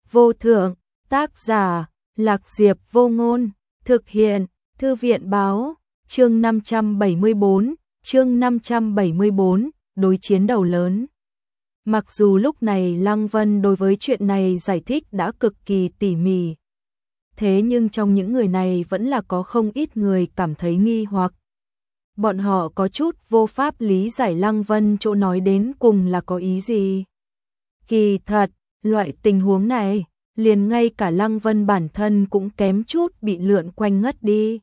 vô thượng, tác giả, Lạc Diệp Vô Ngôn, thực hiện, Thư viện báo, chương 574, đối chiến đầu lớn. Mặc dù lúc này Lăng Vân đối với chuyện này giải thích đã cực kỳ tỉ mỉ, thế nhưng trong những người này vẫn là có không ít người cảm thấy nghi hoặc. Bọn họ có chút vô pháp lý giải Lăng Vân chỗ nói đến cùng là có ý gì. Kỳ thật, loại tình huống này, liền ngay cả Lăng Vân bản thân cũng kém chút bị lượn quanh ngất đi.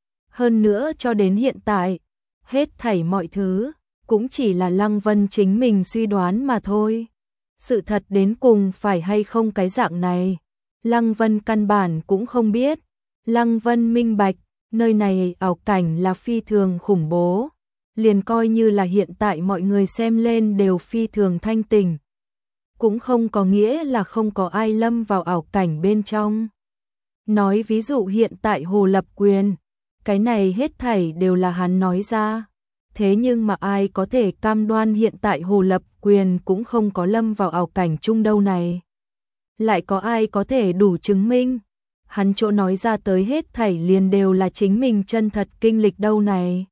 Hơn nữa cho đến hiện tại, hết thảy mọi thứ, cũng chỉ là Lăng Vân chính mình suy đoán mà thôi. Sự thật đến cùng phải hay không cái dạng này, Lăng Vân căn bản cũng không biết. Lăng Vân minh bạch, nơi này ảo cảnh là phi thường khủng bố, liền coi như là hiện tại mọi người xem lên đều phi thường thanh tỉnh, cũng không có nghĩa là không có ai lâm vào ảo cảnh bên trong. Nói ví dụ hiện tại Hồ Lập Quyền, cái này hết thảy đều là hắn nói ra, thế nhưng mà ai có thể cam đoan hiện tại Hồ Lập Quyền cũng không có lâm vào ảo cảnh chung đâu này. Lại có ai có thể đủ chứng minh hắn chỗ nói ra tới hết thảy liền đều là chính mình chân thật kinh lịch đâu này.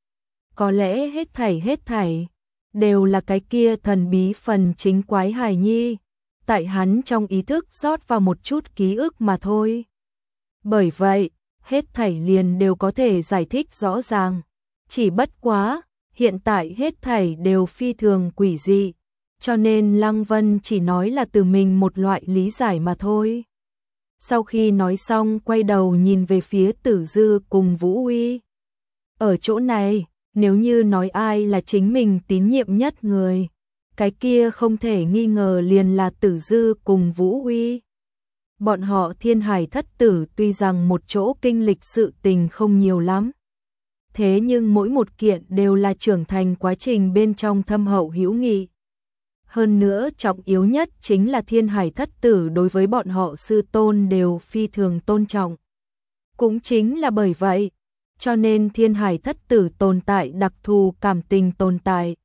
Có lẽ hết thảy đều là cái kia thần bí phần chính quái hài nhi, tại hắn trong ý thức rót vào một chút ký ức mà thôi. Bởi vậy, hết thảy liền đều có thể giải thích rõ ràng, chỉ bất quá, hiện tại hết thảy đều phi thường quỷ dị, cho nên Lăng Vân chỉ nói là từ mình một loại lý giải mà thôi. Sau khi nói xong quay đầu nhìn về phía Tử Dư cùng Vũ Uy. Ở chỗ này, nếu như nói ai là chính mình tín nhiệm nhất người, cái kia không thể nghi ngờ liền là Tử Dư cùng Vũ Uy. Bọn họ Thiên Hải Thất Tử tuy rằng một chỗ kinh lịch sự tình không nhiều lắm, thế nhưng mỗi một kiện đều là trưởng thành quá trình bên trong thâm hậu hữu nghị. Hơn nữa trọng yếu nhất chính là Thiên Hải Thất Tử đối với bọn họ sư tôn đều phi thường tôn trọng. Cũng chính là bởi vậy, cho nên Thiên Hải Thất Tử tồn tại đặc thù cảm tình tồn tại.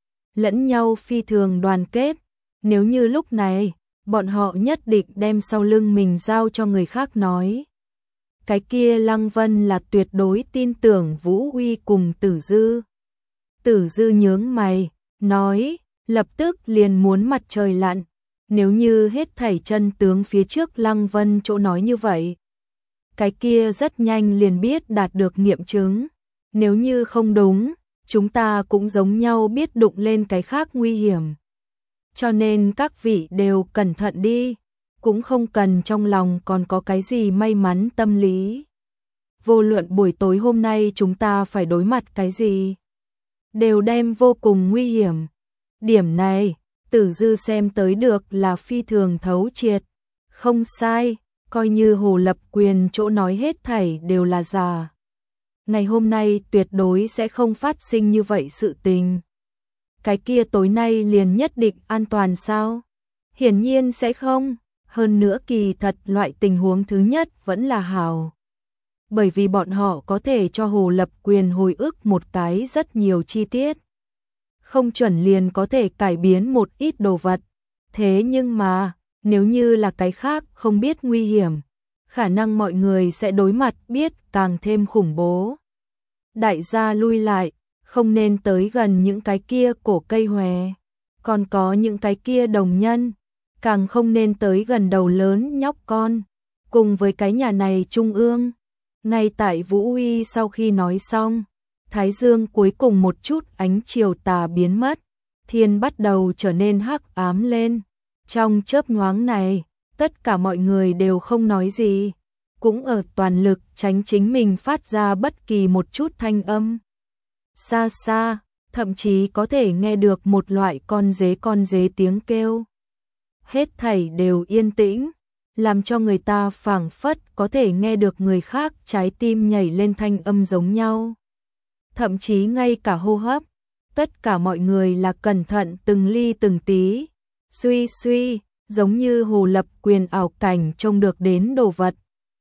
Lẫn nhau phi thường đoàn kết, nếu như lúc này, bọn họ nhất định đem sau lưng mình giao cho người khác nói. Cái kia Lăng Vân là tuyệt đối tin tưởng Vũ Uy cùng Tử Dư. Tử Dư nhướng mày, nói, lập tức liền muốn mặt trời lặn, nếu như hết thảy chân tướng phía trước Lăng Vân chỗ nói như vậy. Cái kia rất nhanh liền biết đạt được nghiệm chứng, nếu như không đúng, chúng ta cũng giống nhau biết đụng lên cái khác nguy hiểm. Cho nên các vị đều cẩn thận đi, cũng không cần trong lòng còn có cái gì may mắn tâm lý. Vô luận buổi tối hôm nay chúng ta phải đối mặt cái gì, đều đem vô cùng nguy hiểm. Điểm này, Tử Dư xem tới được là phi thường thấu triệt. Không sai, coi như Hồ Lập Quyền chỗ nói hết thảy đều là giả. Ngày hôm nay tuyệt đối sẽ không phát sinh như vậy sự tình. Cái kia tối nay liền nhất định an toàn sao? Hiển nhiên sẽ không. Hơn nữa kỳ thật loại tình huống thứ nhất vẫn là hảo. Bởi vì bọn họ có thể cho Hồ Lập Quyền hồi ức một cái rất nhiều chi tiết. Không chuẩn liền có thể cải biến một ít đồ vật. Thế nhưng mà, nếu như là cái khác không biết nguy hiểm, khả năng mọi người sẽ đối mặt biết càng thêm khủng bố. Đại gia lui lại, không nên tới gần những cái kia cổ cây hòe, còn có những cái kia đồng nhân, càng không nên tới gần đầu lớn nhóc con, cùng với cái nhà này trung ương. Ngay tại Vũ Uy sau khi nói xong, thái dương cuối cùng một chút ánh chiều tà biến mất, thiên bắt đầu trở nên hắc ám lên. Trong chớp nhoáng này, tất cả mọi người đều không nói gì, cũng ở toàn lực tránh chính mình phát ra bất kỳ một chút thanh âm. Xa xa, thậm chí có thể nghe được một loại con dế tiếng kêu. Hết thảy đều yên tĩnh, làm cho người ta phảng phất có thể nghe được người khác trái tim nhảy lên thanh âm giống nhau. Thậm chí ngay cả hô hấp, tất cả mọi người là cẩn thận từng ly từng tí, suy, giống như Hồ Lập Quyền ảo cảnh trông được đến đồ vật.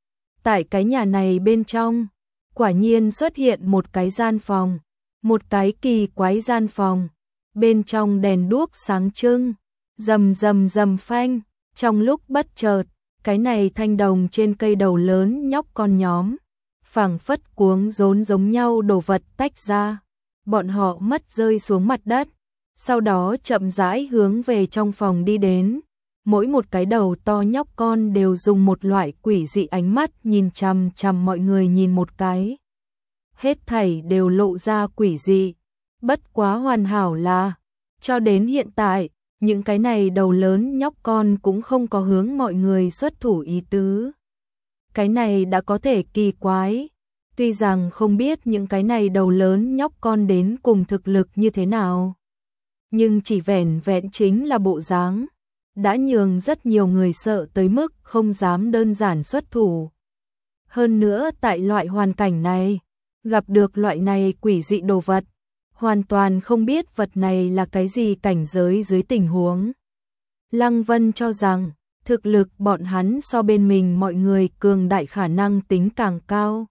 Tại cái nhà này bên trong, quả nhiên xuất hiện một cái gian phòng, một cái kỳ quái gian phòng, bên trong đèn đuốc sáng trưng, rầm phanh, Trong lúc bất chợt, cái này thanh đồng trên cây đầu lớn nhóc con nhóm, phảng phất cuống rốn giống nhau đồ vật tách ra, bọn họ mất rơi xuống mặt đất, sau đó chậm rãi hướng về trong phòng đi đến. Mỗi một cái đầu to nhóc con đều dùng một loại quỷ dị ánh mắt nhìn chằm chằm mọi người nhìn một cái. Hết thảy đều lộ ra quỷ dị, bất quá hoàn hảo là, cho đến hiện tại, những cái này đầu lớn nhóc con cũng không có hướng mọi người xuất thủ ý tứ. Cái này đã có thể kỳ quái, tuy rằng không biết những cái này đầu lớn nhóc con đến cùng thực lực như thế nào, nhưng chỉ vẻn vẹn chính là bộ dáng đã nhường rất nhiều người sợ tới mức không dám đơn giản xuất thủ. Hơn nữa tại loại hoàn cảnh này, gặp được loại này quỷ dị đồ vật, hoàn toàn không biết vật này là cái gì cảnh giới dưới tình huống. Lăng Vân cho rằng, thực lực bọn hắn so bên mình mọi người cường đại khả năng tính càng cao.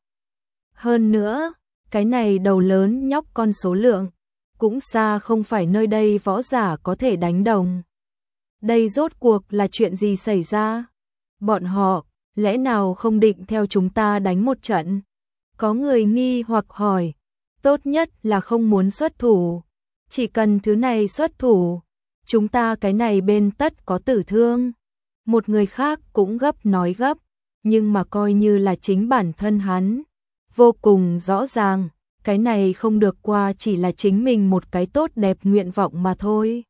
Hơn nữa, cái này đầu lớn nhóc con số lượng, cũng xa không phải nơi đây võ giả có thể đánh đồng. Đây rốt cuộc là chuyện gì xảy ra? Bọn họ, lẽ nào không định theo chúng ta đánh một trận? Có người nghi hoặc hỏi, tốt nhất là không muốn xuất thủ. Chỉ cần thứ này xuất thủ, chúng ta cái này bên tất có tử thương. Một người khác cũng gấp nói gấp, nhưng mà coi như là chính bản thân hắn. Vô cùng rõ ràng, cái này không được qua chỉ là chính mình một cái tốt đẹp nguyện vọng mà thôi.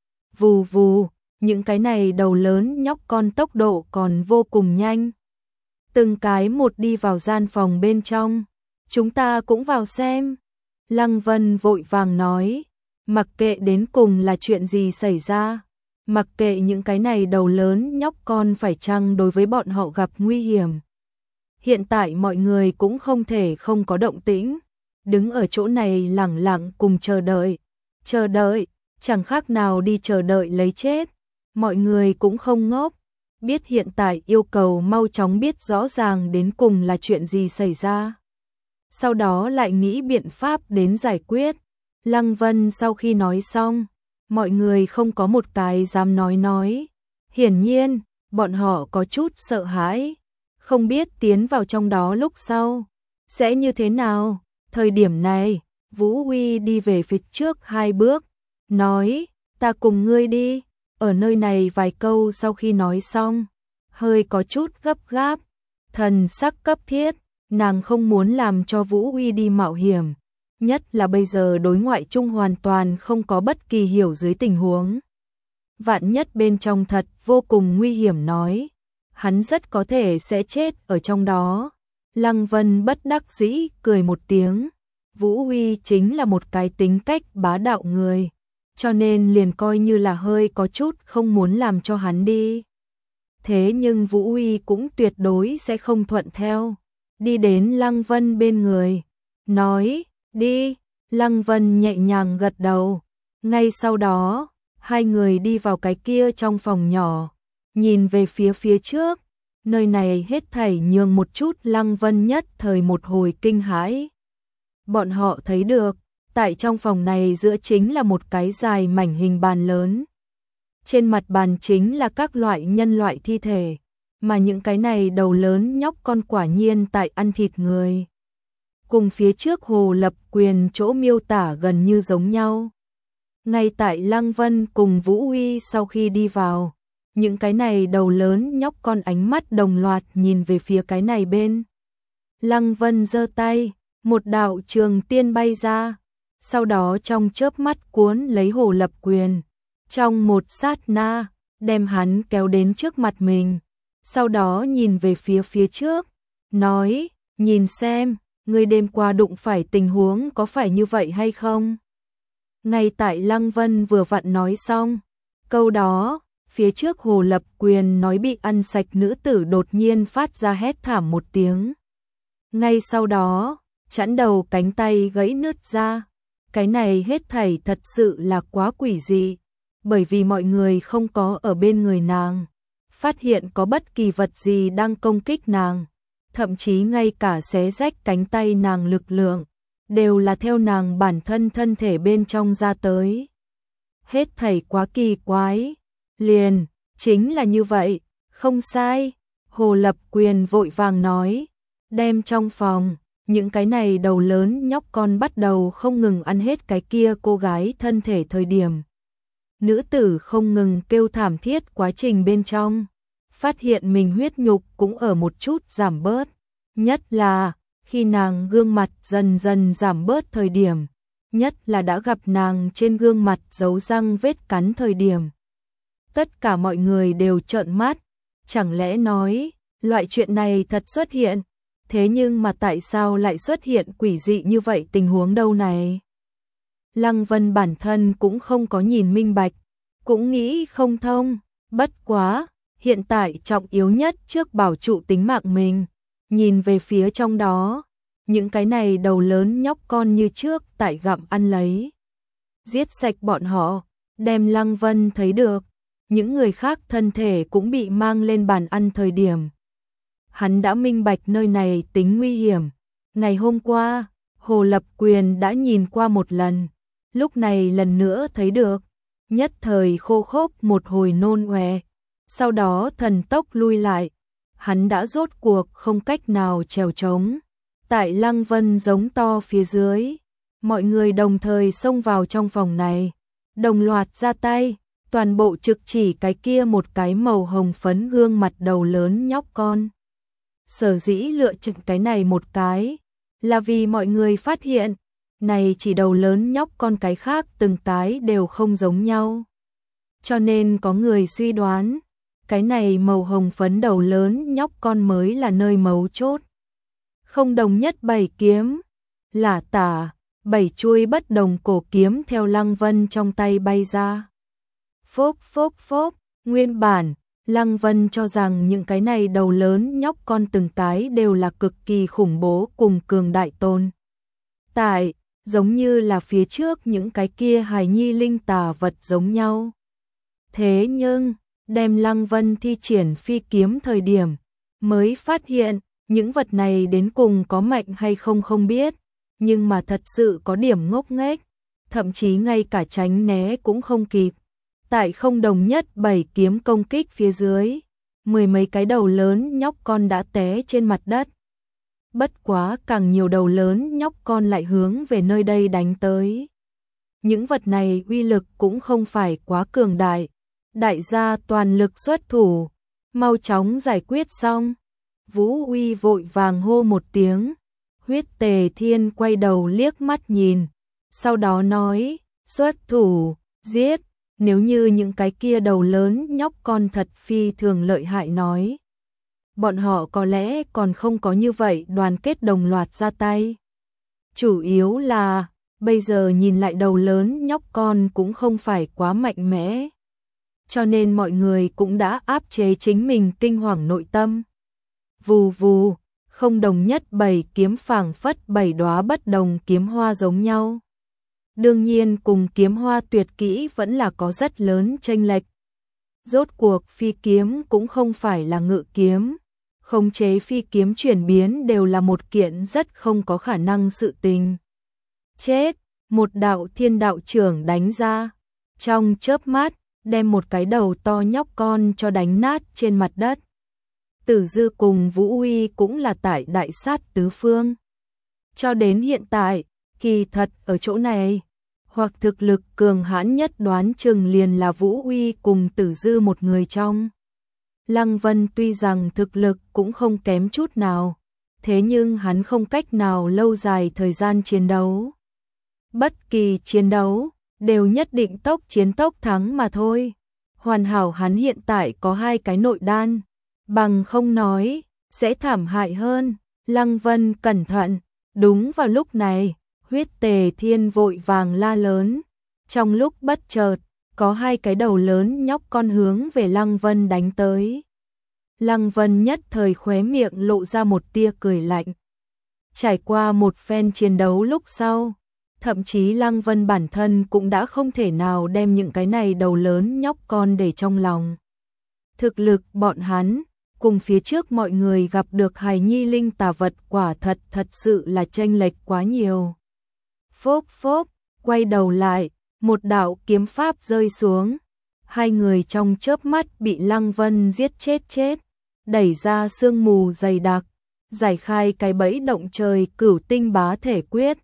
Vù vù, những cái này đầu lớn nhóc con tốc độ còn vô cùng nhanh. Từng cái một đi vào gian phòng bên trong, chúng ta cũng vào xem. Lăng Vân vội vàng nói, mặc kệ đến cùng là chuyện gì xảy ra, mặc kệ những cái này đầu lớn nhóc con phải chăng đối với bọn họ gặp nguy hiểm. Hiện tại mọi người cũng không thể không có động tĩnh, đứng ở chỗ này lẳng lặng cùng chờ đợi, chẳng khác nào đi chờ đợi lấy chết. Mọi người cũng không ngốc, biết hiện tại yêu cầu mau chóng biết rõ ràng đến cùng là chuyện gì xảy ra. Sau đó lại nghĩ biện pháp đến giải quyết. Lăng Vân sau khi nói xong, mọi người không có một cái dám nói. Hiển nhiên, bọn họ có chút sợ hãi, không biết tiến vào trong đó lúc sau sẽ như thế nào. Thời điểm này, Vũ Huy đi về phía trước 2 bước, nói, ta cùng ngươi đi. Ở nơi này vài câu sau khi nói xong, hơi có chút gấp gáp, thần sắc cấp thiết, nàng không muốn làm cho Vũ Huy đi mạo hiểm, nhất là bây giờ đối ngoại chung hoàn toàn không có bất kỳ hiểu dưới tình huống. Vạn nhất bên trong thật vô cùng nguy hiểm nói, hắn rất có thể sẽ chết ở trong đó. Lăng Vân bất đắc dĩ cười một tiếng, Vũ Huy chính là một cái tính cách bá đạo người, cho nên liền coi như là hơi có chút không muốn làm cho hắn đi. Thế nhưng Vũ Huy cũng tuyệt đối sẽ không thuận theo, đi đến Lăng Vân bên người, nói, đi. Lăng Vân nhẹ nhàng gật đầu, ngay sau đó, hai người đi vào cái kia trong phòng nhỏ, nhìn về phía trước, nơi này hết thảy nhường một chút Lăng Vân nhất thời một hồi kinh hãi. Bọn họ thấy được, tại trong phòng này giữa chính là một cái dài mảnh hình bàn lớn. Trên mặt bàn chính là các loại nhân loại thi thể, mà những cái này đầu lớn nhóc con quả nhiên tại ăn thịt người. Cùng phía trước Hồ Lập Quyền chỗ miêu tả gần như giống nhau. Ngay tại Lăng Vân cùng Vũ Huy sau khi đi vào, những cái này đầu lớn nhóc con ánh mắt đồng loạt nhìn về phía cái này bên. Lăng Vân giơ tay, một đạo trường tiên bay ra, sau đó trong chớp mắt cuốn lấy Hồ Lập Quyền, trong một sát na, đem hắn kéo đến trước mặt mình, sau đó nhìn về phía trước, nói, nhìn xem, ngươi đêm qua đụng phải tình huống có phải như vậy hay không? Ngay tại Lăng Vân vừa vặn nói xong, câu đó, phía trước Hồ Lập Quyền nói bị ăn sạch nữ tử đột nhiên phát ra hét thảm một tiếng. Ngay sau đó, chẵn đầu cánh tay gãy nứt ra. Cái này hết thảy thật sự là quá quỷ dị, bởi vì mọi người không có ở bên người nàng, phát hiện có bất kỳ vật gì đang công kích nàng, thậm chí ngay cả xé rách cánh tay nàng lực lượng, đều là theo nàng bản thân thân thể bên trong ra tới. Hết thảy quá kỳ quái, liền, Chính là như vậy, không sai. Hồ Lập Quyền vội vàng nói, đem trong phòng, những cái này đầu lớn nhóc con bắt đầu không ngừng ăn hết cái kia cô gái thân thể thời điểm. Nữ tử không ngừng kêu thảm thiết quá trình bên trong, phát hiện mình huyết nhục cũng ở một chút giảm bớt, nhất là khi nàng gương mặt dần dần giảm bớt thời điểm, nhất là đã gặp nàng trên gương mặt dấu răng vết cắn thời điểm. Tất cả mọi người đều trợn mắt, chẳng lẽ nói, loại chuyện này thật xuất hiện, thế nhưng mà tại sao lại xuất hiện quỷ dị như vậy tình huống đâu này? Lăng Vân bản thân cũng không có nhìn minh bạch, cũng nghĩ không thông, bất quá, hiện tại trọng yếu nhất trước bảo trụ tính mạng mình, nhìn về phía trong đó, những cái này đầu lớn nhóc con như trước tại gặm ăn lấy. Giết sạch bọn họ, đem Lăng Vân thấy được, những người khác thân thể cũng bị mang lên bàn ăn thời điểm. Hắn đã minh bạch nơi này tính nguy hiểm, ngày hôm qua, Hồ Lập Quyền đã nhìn qua một lần, lúc này lần nữa thấy được, nhất thời khô khốc một hồi nôn ọe, sau đó thần tốc lui lại, hắn đã rốt cuộc không cách nào trèo trống. Tại Lăng Vân giống to phía dưới, mọi người đồng thời xông vào trong phòng này, đồng loạt ra tay, toàn bộ trực chỉ cái kia một cái màu hồng phấn gương mặt đầu lớn nhóc con. Sở dĩ lựa chọn cái này một cái, là vì mọi người phát hiện, này chỉ đầu lớn nhóc con cái khác từng cái đều không giống nhau. Cho nên có người suy đoán, cái này màu hồng phấn đầu lớn nhóc con mới là nơi mấu chốt. Không đồng nhất 7 kiếm, lả tả, 7 chuôi bất đồng cổ kiếm theo Lăng Vân trong tay bay ra. Phốp phốp phốp, nguyên bản, Lăng Vân cho rằng những cái này đầu lớn nhóc con từng cái đều là cực kỳ khủng bố cùng cường đại tôn. Tại, giống như là phía trước những cái kia hài nhi linh tà vật giống nhau. Thế nhưng, đem Lăng Vân thi triển phi kiếm thời điểm, mới phát hiện, những vật này đến cùng có mạnh hay không không biết, nhưng mà thật sự có điểm ngốc nghếch, thậm chí ngay cả tránh né cũng không kịp. Tại không đồng nhất 7 kiếm công kích phía dưới, 10 mấy cái đầu lớn nhóc con đã té trên mặt đất. Bất quá càng nhiều đầu lớn nhóc con lại hướng về nơi đây đánh tới. Những vật này uy lực cũng không phải quá cường đại, đại gia toàn lực xuất thủ, mau chóng giải quyết xong. Vũ Uy vội vàng hô một tiếng, Huyết Tề Thiên quay đầu liếc mắt nhìn, sau đó nói, xuất thủ, giết, nếu như những cái kia đầu lớn nhóc con thật phi thường lợi hại nói. Bọn họ có lẽ còn không có như vậy đoàn kết đồng loạt ra tay. Chủ yếu là, bây giờ nhìn lại đầu lớn nhóc con cũng không phải quá mạnh mẽ. Cho nên mọi người cũng đã áp chế chính mình kinh hoàng nội tâm. Vù vù, không đồng nhất 7 kiếm phảng phất 7 đóa bất đồng kiếm hoa giống nhau. Đương nhiên cùng kiếm hoa tuyệt kỹ vẫn là có rất lớn chênh lệch. Rốt cuộc phi kiếm cũng không phải là ngự kiếm, khống chế phi kiếm chuyển biến đều là một kiện rất không có khả năng sự tình. Chết, một đạo thiên đạo trưởng đánh ra, trong chớp mắt, đem một cái đầu to nhóc con cho đánh nát trên mặt đất. Tử Dư cùng Vũ Uy cũng là tại đại sát tứ phương. Cho đến hiện tại, kỳ thật ở chỗ này, hoặc thực lực cường hãn nhất đoán chừng liền là Vũ Uy cùng Tử Dư một người trong. Lăng Vân tuy rằng thực lực cũng không kém chút nào, thế nhưng hắn không cách nào lâu dài thời gian chiến đấu. Bất kỳ chiến đấu, đều nhất định tốc chiến tốc thắng mà thôi. Hoàn hảo hắn hiện tại có 2 cái nội đan, bằng không nói, sẽ thảm hại hơn. Lăng Vân cẩn thận, đúng vào lúc này, Huyết Tề Thiên vội vàng la lớn. Trong lúc bất chợt, có 2 cái đầu lớn nhóc con hướng về Lăng Vân đánh tới. Lăng Vân nhất thời khóe miệng lộ ra một tia cười lạnh. Trải qua một phen chiến đấu lúc sau, thậm chí Lăng Vân bản thân cũng đã không thể nào đem những cái này đầu lớn nhóc con để trong lòng. Thực lực bọn hắn, cùng phía trước mọi người gặp được hài nhi linh tà vật quả thật sự là chênh lệch quá nhiều. Phốp phốp, quay đầu lại, một đạo kiếm pháp rơi xuống. hai người trong chớp mắt bị Lăng Vân giết chết, đẩy ra sương mù dày đặc, giải khai cái bẫy động trời Cửu Tinh Bá Thể Quyết,